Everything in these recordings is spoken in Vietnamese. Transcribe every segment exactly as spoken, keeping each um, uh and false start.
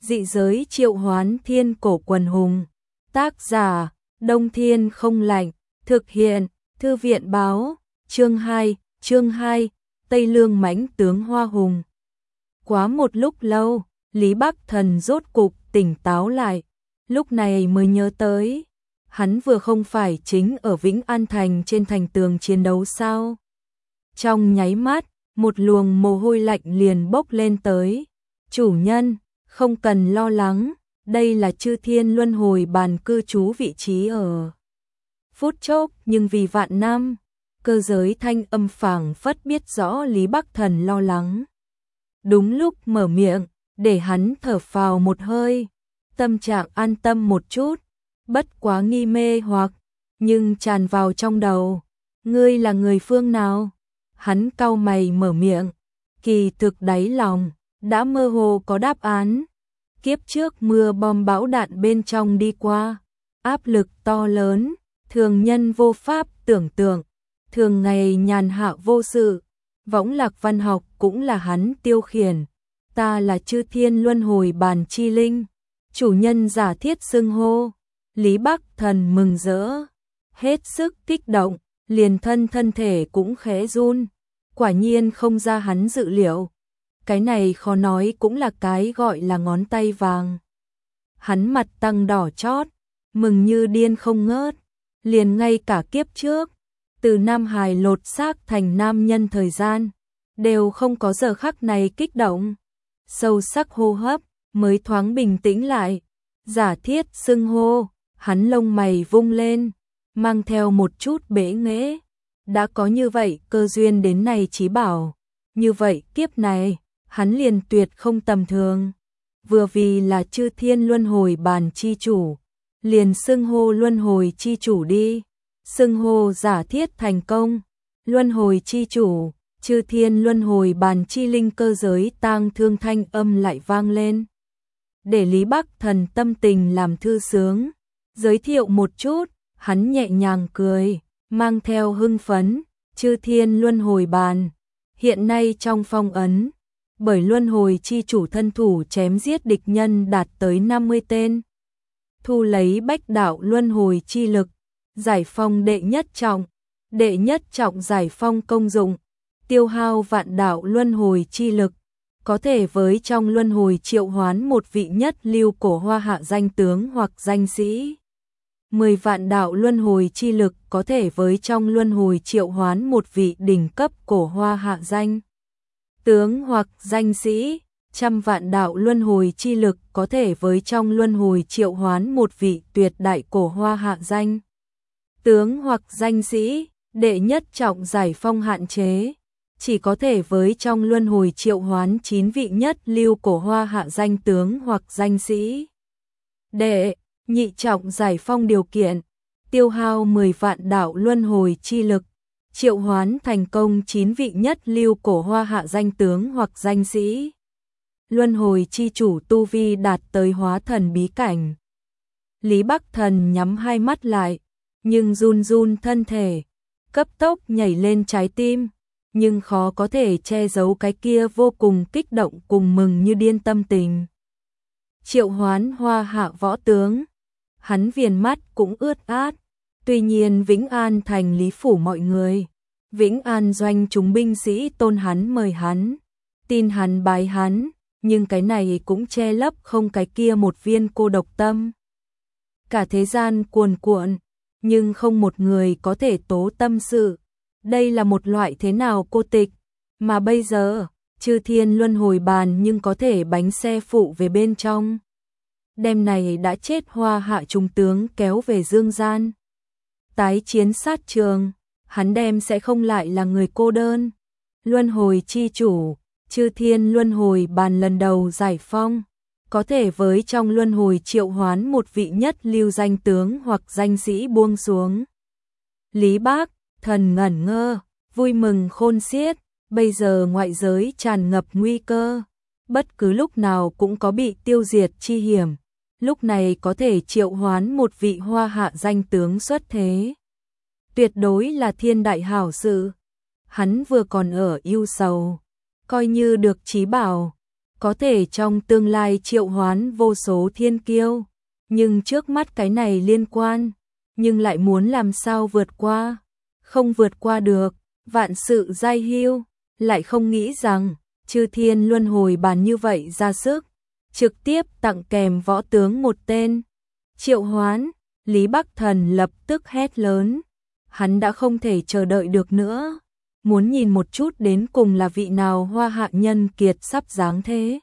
Dị giới triệu hoán thiên cổ quần hùng. Tác giả, Đông Thiên không lạnh. Thực hiện, Thư viện báo. Chương hai, chương hai, Tây Lương mãnh tướng Hoa Hùng. Quá một lúc lâu, Lý Bắc Thần rốt cục tỉnh táo lại. Lúc này mới nhớ tới, hắn vừa không phải chính ở Vĩnh An Thành trên thành tường chiến đấu sao? Trong nháy mắt, một luồng mồ hôi lạnh liền bốc lên tới. Chủ nhân, không cần lo lắng, đây là Chư Thiên Luân Hồi Bàn cư trú vị trí ở phút chốc, nhưng vì vạn năm, cơ giới thanh âm phảng phất biết rõ Lý Bắc Thần lo lắng. Đúng lúc mở miệng, để hắn thở phào một hơi, tâm trạng an tâm một chút, bất quá nghi mê hoặc, nhưng tràn vào trong đầu. Ngươi là người phương nào? Hắn cau mày mở miệng, kỳ thực đáy lòng đã mơ hồ có đáp án. Kiếp trước mưa bom bão đạn bên trong đi qua, áp lực to lớn, thường nhân vô pháp tưởng tượng, thường ngày nhàn hạ vô sự, võng lạc văn học cũng là hắn tiêu khiển. Ta là Chư Thiên Luân Hồi Bàn chi linh, chủ nhân giả thiết xưng hô. Lý Bắc Thần mừng rỡ, hết sức kích động, liền thân thân thể cũng khẽ run. Quả nhiên không ra hắn dự liệu. Cái này khó nói cũng là cái gọi là ngón tay vàng. Hắn mặt tăng đỏ chót, mừng như điên không ngớt. Liền ngay cả kiếp trước, từ nam hài lột xác thành nam nhân thời gian, đều không có giờ khắc này kích động. Sâu sắc hô hấp, mới thoáng bình tĩnh lại. Giả thiết xưng hô, hắn lông mày vung lên, mang theo một chút bẽ nghễ. Đã có như vậy cơ duyên đến này chí bảo, như vậy kiếp này, hắn liền tuyệt không tầm thường. Vừa vì là Chư Thiên Luân Hồi Bàn chi chủ, liền xưng hô Luân Hồi chi chủ đi. Xưng hô giả thiết thành công, Luân Hồi chi chủ, Chư Thiên Luân Hồi Bàn chi linh cơ giới tang thương thanh âm lại vang lên. Để Lý Bắc Thần tâm tình làm thư sướng, giới thiệu một chút, hắn nhẹ nhàng cười, mang theo hưng phấn. Chư Thiên Luân Hồi Bàn, hiện nay trong phong ấn, bởi Luân Hồi chi chủ thân thủ chém giết địch nhân đạt tới năm mươi tên. Thu lấy bách đạo Luân Hồi chi lực, giải phong đệ nhất trọng. Đệ nhất trọng giải phong công dụng, tiêu hao vạn đạo Luân Hồi chi lực, có thể với trong Luân Hồi triệu hoán một vị nhất lưu cổ hoa hạ danh tướng hoặc danh sĩ. Mười vạn đạo Luân Hồi chi lực có thể với trong Luân Hồi triệu hoán một vị đỉnh cấp cổ hoa hạ danh tướng hoặc danh sĩ. Trăm vạn đạo Luân Hồi chi lực có thể với trong Luân Hồi triệu hoán một vị tuyệt đại cổ hoa hạ danh tướng hoặc danh sĩ. Đệ nhất trọng giải phong hạn chế, chỉ có thể với trong Luân Hồi triệu hoán chín vị nhất lưu cổ hoa hạ danh tướng hoặc danh sĩ. Đệ nhị trọng giải phong điều kiện, tiêu hao mười vạn đạo Luân Hồi chi lực, triệu hoán thành công chín vị nhất lưu cổ hoa hạ danh tướng hoặc danh sĩ. Luân Hồi chi chủ tu vi đạt tới hóa thần bí cảnh. Lý Bắc Thần nhắm hai mắt lại, nhưng run run thân thể, cấp tốc nhảy lên trái tim, nhưng khó có thể che giấu cái kia vô cùng kích động cùng mừng như điên tâm tình. Triệu hoán hoa hạ võ tướng, hắn viền mắt cũng ướt át. Tuy nhiên Vĩnh An Thành Lý phủ mọi người, Vĩnh An doanh chúng binh sĩ tôn hắn mời hắn, tin hắn bái hắn, nhưng cái này cũng che lấp không cái kia một viên cô độc tâm. Cả thế gian cuồn cuộn, nhưng không một người có thể tố tâm sự. Đây là một loại thế nào cô tịch, mà bây giờ, Chư Thiên Luân Hồi Bàn nhưng có thể bánh xe phụ về bên trong. Đêm này đã chết hoa hạ trung tướng kéo về dương gian. Tái chiến sát trường, hắn đem sẽ không lại là người cô đơn. Luân Hồi chi chủ, Chư Thiên Luân Hồi Bàn lần đầu giải phong, có thể với trong Luân Hồi triệu hoán một vị nhất lưu danh tướng hoặc danh sĩ buông xuống. Lý Bắc Thần ngẩn ngơ, vui mừng khôn xiết. Bây giờ ngoại giới tràn ngập nguy cơ, bất cứ lúc nào cũng có bị tiêu diệt chi hiểm. Lúc này có thể triệu hoán một vị hoa hạ danh tướng xuất thế, tuyệt đối là thiên đại hảo sự. Hắn vừa còn ở ưu sầu, coi như được chí bảo, có thể trong tương lai triệu hoán vô số thiên kiêu, nhưng trước mắt cái này liên quan, nhưng lại muốn làm sao vượt qua, không vượt qua được, vạn sự giai hưu, lại không nghĩ rằng Chư Thiên Luân Hồi Bàn như vậy ra sức, trực tiếp tặng kèm võ tướng một tên. Triệu hoán, Lý Bắc Thần lập tức hét lớn, hắn đã không thể chờ đợi được nữa, muốn nhìn một chút đến cùng là vị nào Hoa Hạ nhân kiệt sắp giáng thế.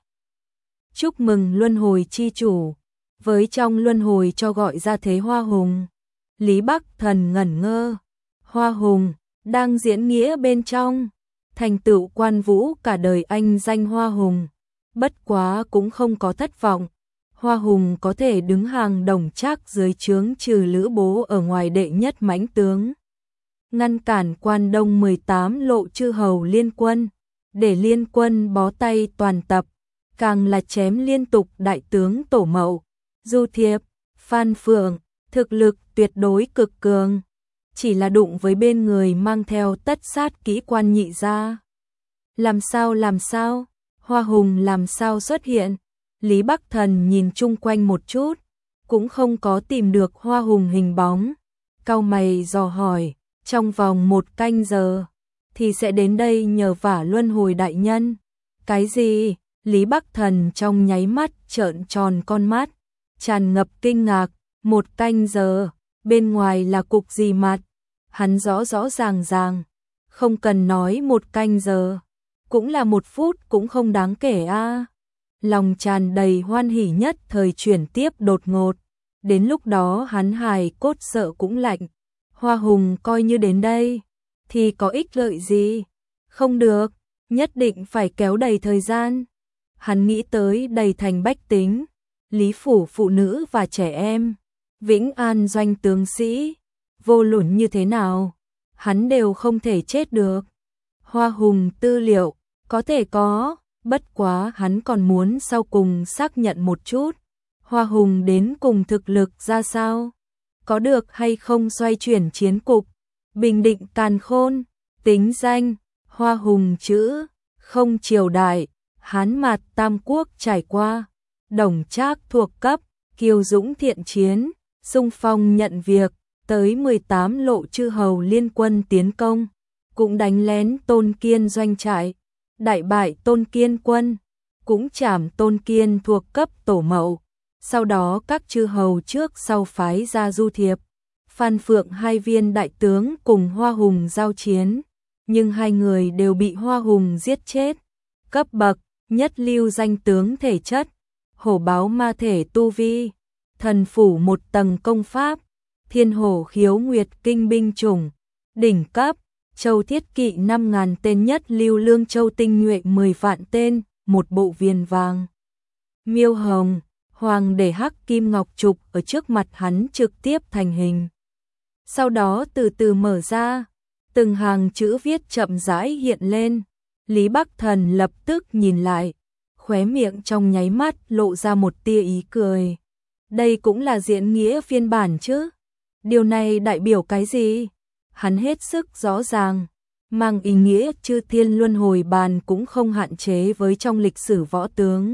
Chúc mừng Luân Hồi chi chủ, với trong Luân Hồi cho gọi ra thế Hoa Hùng. Lý Bắc Thần ngẩn ngơ, Hoa Hùng, đang diễn nghĩa bên trong, thành tựu quan vũ cả đời anh danh Hoa Hùng, bất quá cũng không có thất vọng. Hoa Hùng có thể đứng hàng đồng trác dưới trướng trừ Lữ Bố ở ngoài đệ nhất mãnh tướng, ngăn cản quan đông mười tám lộ chư hầu liên quân, để liên quân bó tay toàn tập, càng là chém liên tục đại tướng Tổ Mậu, Du Thiệp, Phan Phượng, thực lực tuyệt đối cực cường, chỉ là đụng với bên người mang theo tất sát kỹ quan nhị gia. Làm sao làm sao, Hoa Hùng làm sao xuất hiện? Lý Bắc Thần nhìn chung quanh một chút, cũng không có tìm được Hoa Hùng hình bóng, cau mày dò hỏi, trong vòng một canh giờ thì sẽ đến đây nhờ vả Luân Hồi đại nhân. Cái gì? Lý Bắc Thần trong nháy mắt trợn tròn con mắt, tràn ngập kinh ngạc, một canh giờ, bên ngoài là cục gì mặt? Hắn rõ rõ ràng ràng, không cần nói một canh giờ, cũng là một phút cũng không đáng kể a. À. Lòng tràn đầy hoan hỉ nhất thời chuyển tiếp đột ngột, đến lúc đó hắn hài cốt sợ cũng lạnh. Hoa Hùng coi như đến đây, thì có ích lợi gì? Không được, nhất định phải kéo đầy thời gian. Hắn nghĩ tới đầy thành bách tính, Lý phủ phụ nữ và trẻ em, Vĩnh An doanh tướng sĩ, vô luận như thế nào, hắn đều không thể chết được. Hoa Hùng tư liệu, có thể có, bất quá hắn còn muốn sau cùng xác nhận một chút, Hoa Hùng đến cùng thực lực ra sao, có được hay không xoay chuyển chiến cục, bình định càn khôn. Tính danh, Hoa Hùng chữ, không triều đại, Hán Mạt Tam Quốc trải qua, đồng trác thuộc cấp, kiêu dũng thiện chiến, xung phong nhận việc, tới mười tám lộ chư hầu liên quân tiến công, cũng đánh lén Tôn Kiên doanh trại, đại bại Tôn Kiên quân, cũng trảm Tôn Kiên thuộc cấp Tổ Mậu. Sau đó các chư hầu trước sau phái ra Du Thiệp, Phan Phượng hai viên đại tướng cùng Hoa Hùng giao chiến, nhưng hai người đều bị Hoa Hùng giết chết. Cấp bậc, nhất lưu danh tướng thể chất, hổ báo ma thể tu vi, thần phủ một tầng công pháp, thiên hổ khiếu nguyệt kinh binh chủng, đỉnh cấp, châu thiết kỵ năm ngàn tên nhất lưu lương châu tinh nhuệ mười vạn tên, một bộ viền vàng. Miêu hồng, hoàng để hắc kim ngọc trục ở trước mặt hắn trực tiếp thành hình. Sau đó từ từ mở ra, từng hàng chữ viết chậm rãi hiện lên. Lý Bắc Thần lập tức nhìn lại, khóe miệng trong nháy mắt lộ ra một tia ý cười. Đây cũng là diễn nghĩa phiên bản chứ? Điều này đại biểu cái gì? Hắn hết sức rõ ràng, mang ý nghĩa Chư Thiên Luân Hồi Bàn cũng không hạn chế với trong lịch sử võ tướng.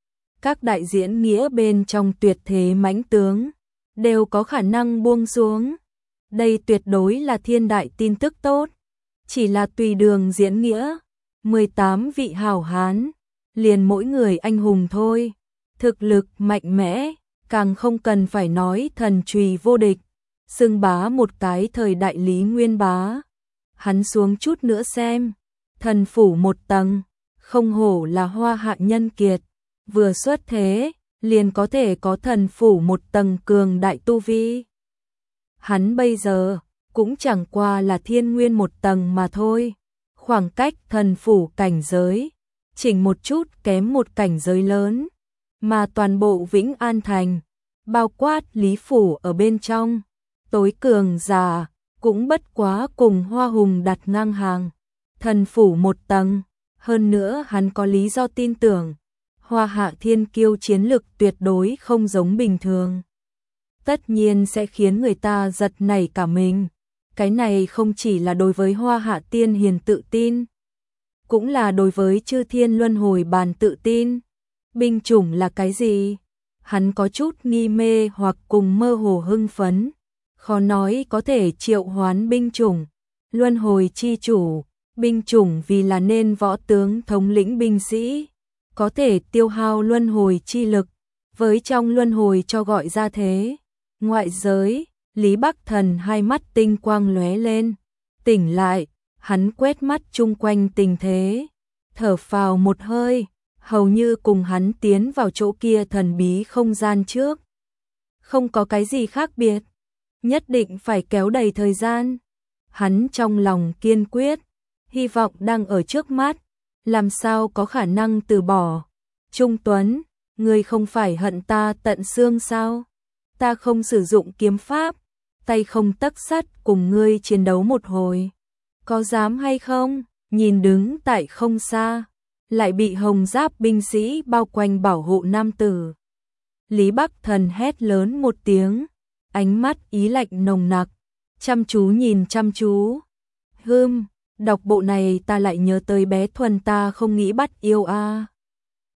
Các đại diễn nghĩa bên trong tuyệt thế mãnh tướng đều có khả năng buông xuống. Đây tuyệt đối là thiên đại tin tức tốt. Chỉ là tùy đường diễn nghĩa, mười tám vị hảo hán, liền mỗi người anh hùng thôi. Thực lực mạnh mẽ, càng không cần phải nói thần trùy vô địch, xưng bá một cái thời đại Lý Nguyên Bá. Hắn xuống chút nữa xem, thần phủ một tầng, không hổ là Hoa Hạ nhân kiệt, vừa xuất thế, liền có thể có thần phủ một tầng cường đại tu vi. Hắn bây giờ cũng chẳng qua là thiên nguyên một tầng mà thôi, khoảng cách thần phủ cảnh giới, chỉnh một chút kém một cảnh giới lớn, mà toàn bộ Vĩnh An Thành, bao quát Lý phủ ở bên trong, tối cường giả, cũng bất quá cùng Hoa Hùng đặt ngang hàng, thần phủ một tầng, hơn nữa hắn có lý do tin tưởng, Hoa Hạ thiên kiêu chiến lực tuyệt đối không giống bình thường. Tất nhiên sẽ khiến người ta giật nảy cả mình. Cái này không chỉ là đối với Hoa Hạ tiên hiền tự tin, cũng là đối với Chư Thiên Luân Hồi Bàn tự tin. Binh chủng là cái gì? Hắn có chút nghi mê hoặc cùng mơ hồ hưng phấn, khó nói có thể triệu hoán binh chủng. Luân hồi chi chủ, binh chủng vì là nên võ tướng thống lĩnh binh sĩ, có thể tiêu hao luân hồi chi lực, với trong luân hồi cho gọi ra thế. Ngoại giới, Lý Bắc Thần hai mắt tinh quang lóe lên, tỉnh lại, hắn quét mắt chung quanh tình thế, thở phào một hơi, hầu như cùng hắn tiến vào chỗ kia thần bí không gian trước. Không có cái gì khác biệt, nhất định phải kéo đầy thời gian. Hắn trong lòng kiên quyết, hy vọng đang ở trước mắt, làm sao có khả năng từ bỏ. Trung Tuấn, ngươi không phải hận ta tận xương sao? Ta không sử dụng kiếm pháp, tay không tấc sắt cùng ngươi chiến đấu một hồi. Có dám hay không? Nhìn đứng tại không xa, lại bị hồng giáp binh sĩ bao quanh bảo hộ nam tử. Lý Bắc Thần hét lớn một tiếng, ánh mắt ý lạnh nồng nặc, chăm chú nhìn chăm chú. Hừm, đọc bộ này ta lại nhớ tới bé Thuần ta không nghĩ bắt yêu a. À.